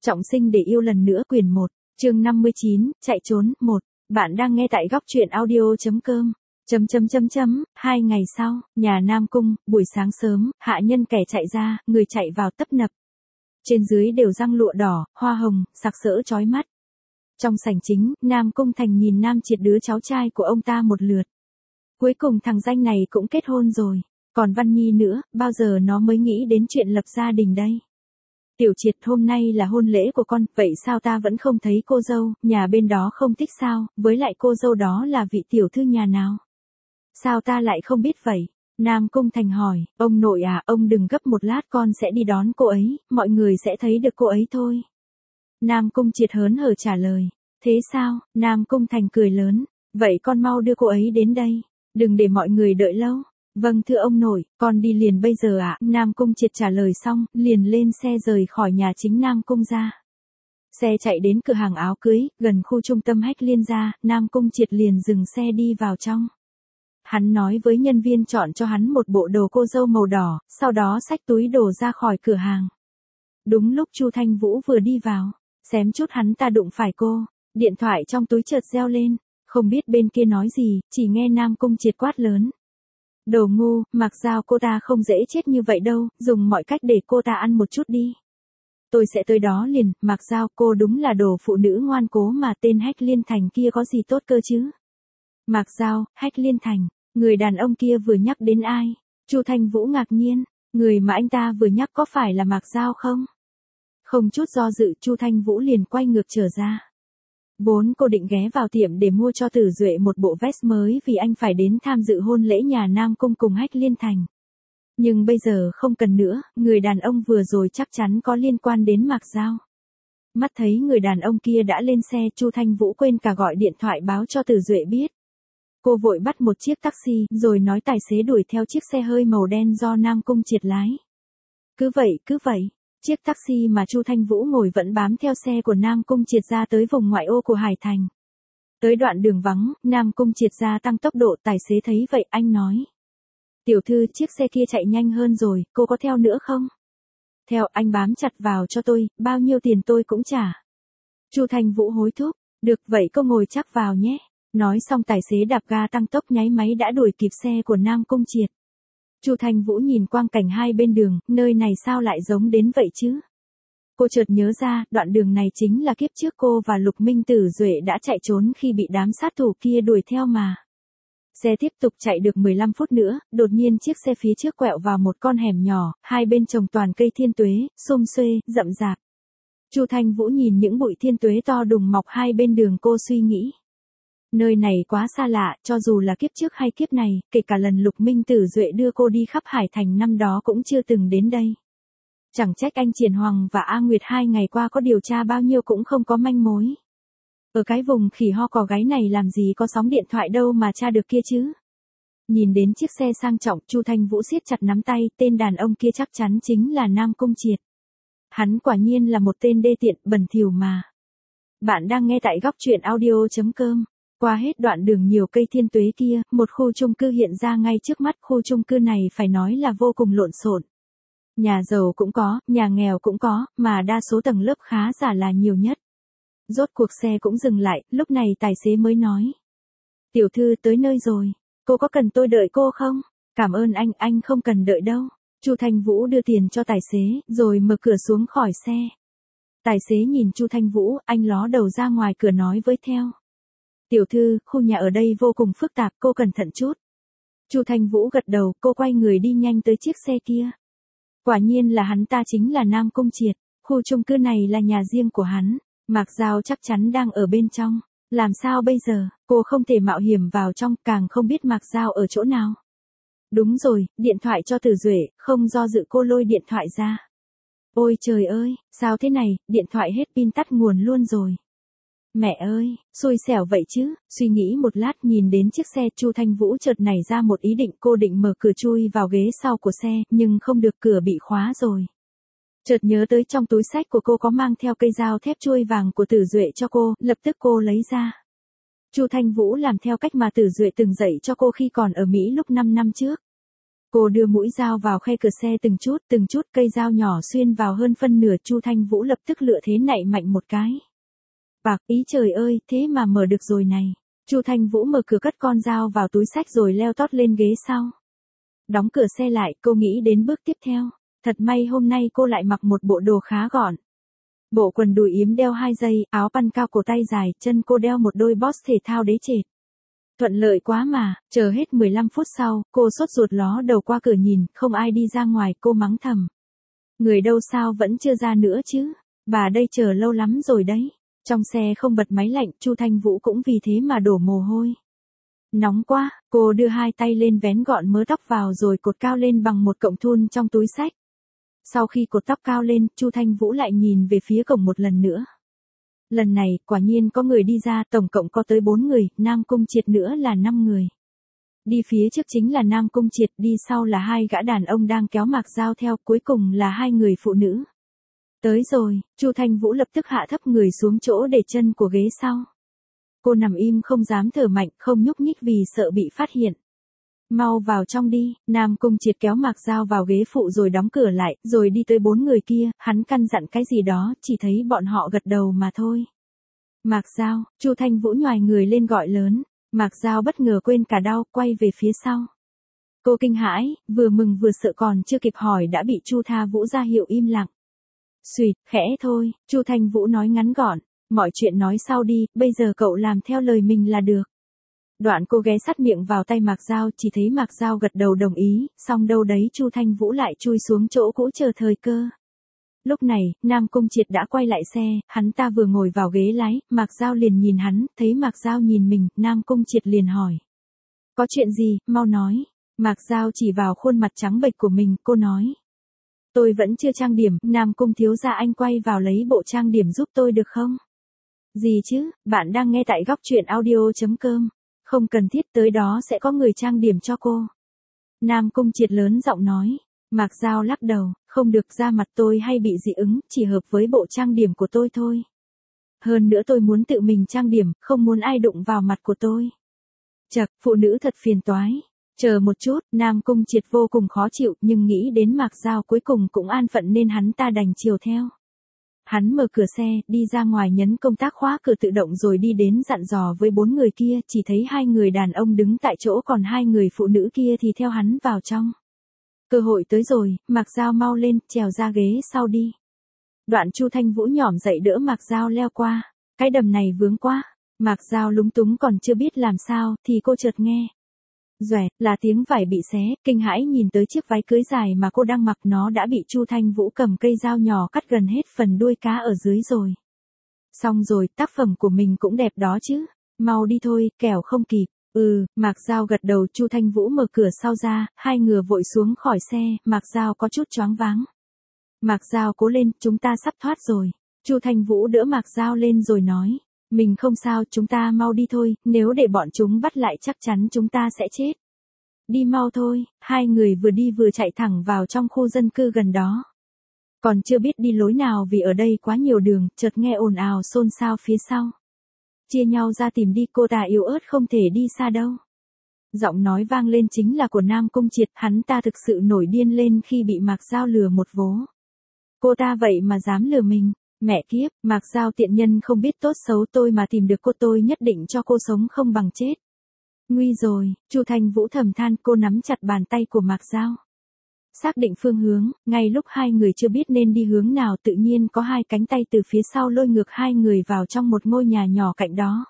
Trọng sinh để yêu lần nữa quyển 1, chương 59, chạy trốn, 1. Bạn đang nghe tại góc truyện audio.com. 2 ngày sau, nhà Nam Cung, buổi sáng sớm, hạ nhân kẻ chạy ra, người chạy vào tấp nập. Trên dưới đều răng lụa đỏ, hoa hồng, sặc sỡ chói mắt. Trong sảnh chính, Nam Cung Thành nhìn Nam Triệt đứa cháu trai của ông ta một lượt. Cuối cùng thằng danh này cũng kết hôn rồi. Còn Văn Nhi nữa, bao giờ nó mới nghĩ đến chuyện lập gia đình đây? Tiểu Triệt, hôm nay là hôn lễ của con, vậy sao ta vẫn không thấy cô dâu, nhà bên đó không thích sao, với lại cô dâu đó là vị tiểu thư nhà nào? Sao ta lại không biết vậy? Nam Cung Thành hỏi, ông nội à, ông đừng gấp một lát, con sẽ đi đón cô ấy, mọi người sẽ thấy được cô ấy thôi. Nam Cung Triệt hớn hở trả lời, thế sao? Nam Cung Thành cười lớn, vậy con mau đưa cô ấy đến đây, đừng để mọi người đợi lâu. Vâng thưa ông nội, con đi liền bây giờ ạ. Nam Cung Triệt trả lời xong, liền lên xe rời khỏi nhà chính Nam Cung ra. Xe chạy đến cửa hàng áo cưới, gần khu trung tâm Hách Liên gia, Nam Cung Triệt liền dừng xe đi vào trong. Hắn nói với nhân viên chọn cho hắn một bộ đồ cô dâu màu đỏ, sau đó xách túi đồ ra khỏi cửa hàng. Đúng lúc Chu Thanh Vũ vừa đi vào, xém chút hắn ta đụng phải cô, điện thoại trong túi chợt reo lên, không biết bên kia nói gì, chỉ nghe Nam Cung Triệt quát lớn. Đồ ngu, Mạc Giao cô ta không dễ chết như vậy đâu, dùng mọi cách để cô ta ăn một chút đi. Tôi sẽ tới đó liền, Mạc Giao cô đúng là đồ phụ nữ ngoan cố mà tên Hách Liên Thành kia có gì tốt cơ chứ. Mạc Giao, Hách Liên Thành, người đàn ông kia vừa nhắc đến ai? Chu Thanh Vũ ngạc nhiên, người mà anh ta vừa nhắc có phải là Mạc Giao không? Không chút do dự Chu Thanh Vũ liền quay ngược trở ra. Vốn cô định ghé vào tiệm để mua cho Tử Duệ một bộ vest mới vì anh phải đến tham dự hôn lễ nhà Nam Cung cùng Hách Liên Thành. Nhưng bây giờ không cần nữa, người đàn ông vừa rồi chắc chắn có liên quan đến Mạc Giao. Mắt thấy người đàn ông kia đã lên xe, Chu Thanh Vũ quên cả gọi điện thoại báo cho Tử Duệ biết. Cô vội bắt một chiếc taxi, rồi nói tài xế đuổi theo chiếc xe hơi màu đen do Nam Cung Triệt lái. Cứ vậy. Chiếc taxi mà Chu Thanh Vũ ngồi vẫn bám theo xe của Nam Cung Triệt ra tới vùng ngoại ô của Hải Thành. Tới đoạn đường vắng, Nam Cung Triệt gia tăng tốc độ, tài xế thấy vậy anh nói. Tiểu thư, chiếc xe kia chạy nhanh hơn rồi, cô có theo nữa không? Theo, anh bám chặt vào cho tôi, bao nhiêu tiền tôi cũng trả. Chu Thanh Vũ hối thúc, được vậy cô ngồi chắc vào nhé. Nói xong tài xế đạp ga tăng tốc nháy máy đã đuổi kịp xe của Nam Cung Triệt. Chu Thanh Vũ nhìn quang cảnh hai bên đường, nơi này sao lại giống đến vậy chứ? Cô chợt nhớ ra, đoạn đường này chính là kiếp trước cô và Lục Minh Tử Duệ đã chạy trốn khi bị đám sát thủ kia đuổi theo mà. Xe tiếp tục chạy được 15 phút nữa, đột nhiên chiếc xe phía trước quẹo vào một con hẻm nhỏ, hai bên trồng toàn cây thiên tuế, xum xuê, rậm rạp. Chu Thanh Vũ nhìn những bụi thiên tuế to đùng mọc hai bên đường, cô suy nghĩ. Nơi này quá xa lạ, cho dù là kiếp trước hay kiếp này, kể cả lần Lục Minh Tử Duệ đưa cô đi khắp Hải Thành năm đó cũng chưa từng đến đây. Chẳng trách anh Triển Hoàng và A Nguyệt 2 ngày qua có điều tra bao nhiêu cũng không có manh mối. Ở cái vùng khỉ ho cò gáy này làm gì có sóng điện thoại đâu mà tra được kia chứ. Nhìn đến chiếc xe sang trọng, Chu Thanh Vũ siết chặt nắm tay, tên đàn ông kia chắc chắn chính là Nam Cung Triệt. Hắn quả nhiên là một tên đê tiện, bẩn thỉu mà. Bạn đang nghe tại góc truyện audio.com. Qua hết đoạn đường nhiều cây thiên tuế kia, một khu chung cư hiện ra ngay trước mắt. Khu chung cư này phải nói là vô cùng lộn xộn. Nhà giàu cũng có, nhà nghèo cũng có, mà đa số tầng lớp khá giả là nhiều nhất. Rốt cuộc xe cũng dừng lại, lúc này tài xế mới nói. Tiểu thư tới nơi rồi, cô có cần tôi đợi cô không? Cảm ơn anh không cần đợi đâu. Chu Thanh Vũ đưa tiền cho tài xế, rồi mở cửa xuống khỏi xe. Tài xế nhìn Chu Thanh Vũ, anh ló đầu ra ngoài cửa nói với theo. Tiểu thư, khu nhà ở đây vô cùng phức tạp, cô cẩn thận chút. Chu Thanh Vũ gật đầu, cô quay người đi nhanh tới chiếc xe kia. Quả nhiên là hắn ta chính là Nam Cung Triệt, khu chung cư này là nhà riêng của hắn, Mạc Giao chắc chắn đang ở bên trong. Làm sao bây giờ, cô không thể mạo hiểm vào trong, càng không biết Mạc Giao ở chỗ nào. Đúng rồi, điện thoại cho Tử Duệ, không do dự cô lôi điện thoại ra. Ôi trời ơi, sao thế này, điện thoại hết pin tắt nguồn luôn rồi. Mẹ ơi, xui xẻo vậy chứ. Suy nghĩ một lát nhìn đến chiếc xe, Chu Thanh Vũ chợt nảy ra một ý định, cô định mở cửa chui vào ghế sau của xe, nhưng không được, cửa bị khóa rồi. Chợt nhớ tới trong túi xách của cô có mang theo cây dao thép chuôi vàng của Tử Duệ cho cô, lập tức cô lấy ra. Chu Thanh Vũ làm theo cách mà Tử Duệ từng dạy cho cô khi còn ở Mỹ lúc 5 năm trước. Cô đưa mũi dao vào khe cửa xe từng chút cây dao nhỏ xuyên vào hơn phân nửa. Chu Thanh Vũ lập tức lựa thế nạy mạnh một cái. Bạc, ý trời ơi, thế mà mở được rồi này. Chu Thanh Vũ mở cửa cất con dao vào túi xách rồi leo tót lên ghế sau. Đóng cửa xe lại, cô nghĩ đến bước tiếp theo. Thật may hôm nay cô lại mặc một bộ đồ khá gọn. Bộ quần đùi yếm đeo 2 dây, áo băn cao cổ tay dài, chân cô đeo một đôi Boss thể thao đế trệt. Thuận lợi quá mà. Chờ hết 15 phút sau, cô sốt ruột ló đầu qua cửa nhìn, không ai đi ra ngoài, cô mắng thầm. Người đâu sao vẫn chưa ra nữa chứ? Bà đây chờ lâu lắm rồi đấy. Trong xe không bật máy lạnh, Chu Thanh Vũ cũng vì thế mà đổ mồ hôi. Nóng quá, cô đưa 2 tay lên vén gọn mớ tóc vào rồi cột cao lên bằng một cọng thun trong túi xách. Sau khi cột tóc cao lên, Chu Thanh Vũ lại nhìn về phía cổng một lần nữa. Lần này, quả nhiên có người đi ra, tổng cộng có tới 4 người, Nam Cung Triệt nữa là 5 người. Đi phía trước chính là Nam Cung Triệt, đi sau là 2 gã đàn ông đang kéo Mạc Dao theo, cuối cùng là 2 người phụ nữ. Tới rồi, Chu Thanh Vũ lập tức hạ thấp người xuống chỗ để chân của ghế sau. Cô nằm im không dám thở mạnh, không nhúc nhích vì sợ bị phát hiện. Mau vào trong đi. Nam Cung Triệt kéo Mạc Dao vào ghế phụ rồi đóng cửa lại, rồi đi tới 4 người kia, hắn căn dặn cái gì đó, chỉ thấy bọn họ gật đầu mà thôi. Mạc Dao, Chu Thanh Vũ nhoài người lên gọi lớn. Mạc Dao bất ngờ quên cả đau, quay về phía sau. Cô kinh hãi, vừa mừng vừa sợ, còn chưa kịp hỏi đã bị Chu Tha Vũ ra hiệu im lặng. Xùyt, khẽ thôi, Chu Thanh Vũ nói ngắn gọn, mọi chuyện nói sau đi, bây giờ cậu làm theo lời mình là được. Đoạn cô ghé sát miệng vào tay Mạc Dao, chỉ thấy Mạc Dao gật đầu đồng ý, xong đâu đấy Chu Thanh Vũ lại chui xuống chỗ cũ chờ thời cơ. Lúc này, Nam Cung Triệt đã quay lại xe, hắn ta vừa ngồi vào ghế lái, Mạc Dao liền nhìn hắn, thấy Mạc Dao nhìn mình, Nam Cung Triệt liền hỏi. Có chuyện gì, mau nói. Mạc Dao chỉ vào khuôn mặt trắng bệch của mình, cô nói. Tôi vẫn chưa trang điểm, Nam Cung thiếu gia anh quay vào lấy bộ trang điểm giúp tôi được không? Gì chứ, bạn đang nghe tại góc truyện audio.com. Không cần thiết, tới đó sẽ có người trang điểm cho cô. Nam Cung Triệt lớn giọng nói. Mạc Dao lắc đầu, không được, da mặt tôi hay bị dị ứng, chỉ hợp với bộ trang điểm của tôi thôi. Hơn nữa tôi muốn tự mình trang điểm, không muốn ai đụng vào mặt của tôi. Chậc, phụ nữ thật phiền toái. Chờ một chút, Nam Cung Triệt vô cùng khó chịu, nhưng nghĩ đến Mạc Dao cuối cùng cũng an phận nên hắn ta đành chiều theo. Hắn mở cửa xe, đi ra ngoài nhấn công tắc khóa cửa tự động rồi đi đến dặn dò với 4 người kia, chỉ thấy 2 người đàn ông đứng tại chỗ còn 2 người phụ nữ kia thì theo hắn vào trong. Cơ hội tới rồi, Mạc Dao mau lên, trèo ra ghế sau đi. Đoạn Chu Thanh Vũ nhỏm dậy đỡ Mạc Dao leo qua. Cái đầm này vướng quá. Mạc Dao lúng túng còn chưa biết làm sao, thì cô chợt nghe. Doẹt, là tiếng vải bị xé, kinh hãi nhìn tới chiếc váy cưới dài mà cô đang mặc, nó đã bị Chu Thanh Vũ cầm cây dao nhỏ cắt gần hết phần đuôi cá ở dưới rồi. Xong rồi, tác phẩm của mình cũng đẹp đó chứ. Mau đi thôi, kẻo không kịp. Mạc Dao gật đầu. Chu Thanh Vũ mở cửa sau ra, 2 người vội xuống khỏi xe, Mạc Dao có chút choáng váng. Mạc Dao cố lên, chúng ta sắp thoát rồi. Chu Thanh Vũ đỡ Mạc Dao lên rồi nói. Mình không sao, chúng ta mau đi thôi, nếu để bọn chúng bắt lại chắc chắn chúng ta sẽ chết. Đi mau thôi. 2 người vừa đi vừa chạy thẳng vào trong khu dân cư gần đó. Còn chưa biết đi lối nào vì ở đây quá nhiều đường, chợt nghe ồn ào xôn xao phía sau. Chia nhau ra tìm đi, cô ta yếu ớt không thể đi xa đâu. Giọng nói vang lên chính là của Nam Cung Triệt, hắn ta thực sự nổi điên lên khi bị Mạc Dao lừa một vố. Cô ta vậy mà dám lừa mình. Mẹ kiếp, Mạc Dao tiện nhân không biết tốt xấu, tôi mà tìm được cô tôi nhất định cho cô sống không bằng chết. Nguy rồi, Chu Thanh Vũ thầm than, cô nắm chặt bàn tay của Mạc Dao. Xác định phương hướng, ngay lúc 2 người chưa biết nên đi hướng nào tự nhiên có 2 cánh tay từ phía sau lôi ngược 2 người vào trong một ngôi nhà nhỏ cạnh đó.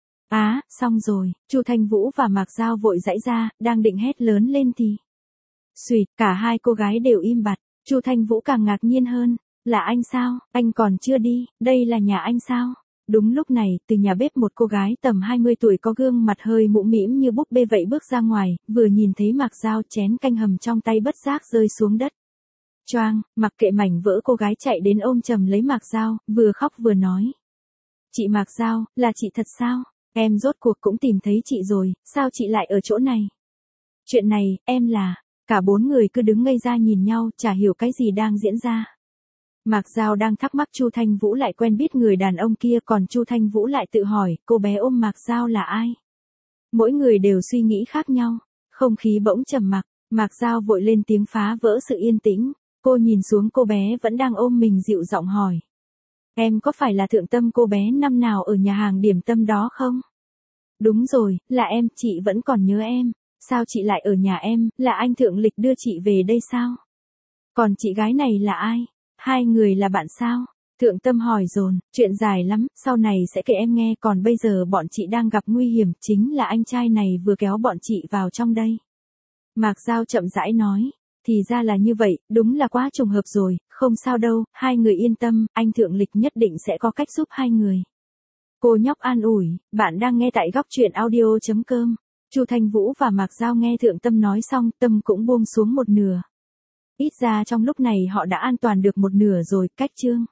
Xong rồi, Chu Thanh Vũ và Mạc Dao vội giãy ra, đang định hét lớn lên thì. Xùyt, cả 2 cô gái đều im bặt, Chu Thanh Vũ càng ngạc nhiên hơn. Là anh sao, anh còn chưa đi, đây là nhà anh sao? Đúng lúc này, từ nhà bếp một cô gái tầm 20 tuổi có gương mặt hơi mũm mĩm như búp bê vậy bước ra ngoài, vừa nhìn thấy Mạc Dao, chén canh hầm trong tay bất giác rơi xuống đất. Choang, mặc kệ mảnh vỡ, cô gái chạy đến ôm chầm lấy Mạc Dao, vừa khóc vừa nói. Chị Mạc Dao, là chị thật sao? Em rốt cuộc cũng tìm thấy chị rồi, sao chị lại ở chỗ này? Chuyện này, em là... Cả 4 người cứ đứng ngây ra nhìn nhau, chả hiểu cái gì đang diễn ra. Mạc Dao đang thắc mắc Chu Thanh Vũ lại quen biết người đàn ông kia, còn Chu Thanh Vũ lại tự hỏi, cô bé ôm Mạc Dao là ai? Mỗi người đều suy nghĩ khác nhau, không khí bỗng trầm mặc, Mạc Giao vội lên tiếng phá vỡ sự yên tĩnh. Cô nhìn xuống cô bé vẫn đang ôm mình dịu giọng hỏi. Em có phải là Thượng Tâm cô bé năm nào ở nhà hàng điểm tâm đó không? Đúng rồi, là em, chị vẫn còn nhớ em. Sao chị lại ở nhà em, là anh Thượng Lịch đưa chị về đây sao? Còn chị gái này là ai? Hai người là bạn sao? Thượng Tâm hỏi dồn, chuyện dài lắm, sau này sẽ kể em nghe, còn bây giờ bọn chị đang gặp nguy hiểm, chính là anh trai này vừa kéo bọn chị vào trong đây. Mạc Giao chậm rãi nói, thì ra là như vậy, đúng là quá trùng hợp rồi, không sao đâu, hai người yên tâm, anh Thượng Lịch nhất định sẽ có cách giúp hai người. Cô nhóc an ủi, bạn đang nghe tại góc truyện audio.com. Chu Thanh Vũ và Mạc Giao nghe Thượng Tâm nói xong, tâm cũng buông xuống một nửa. Ít ra trong lúc này họ đã an toàn được một nửa rồi, cách chương.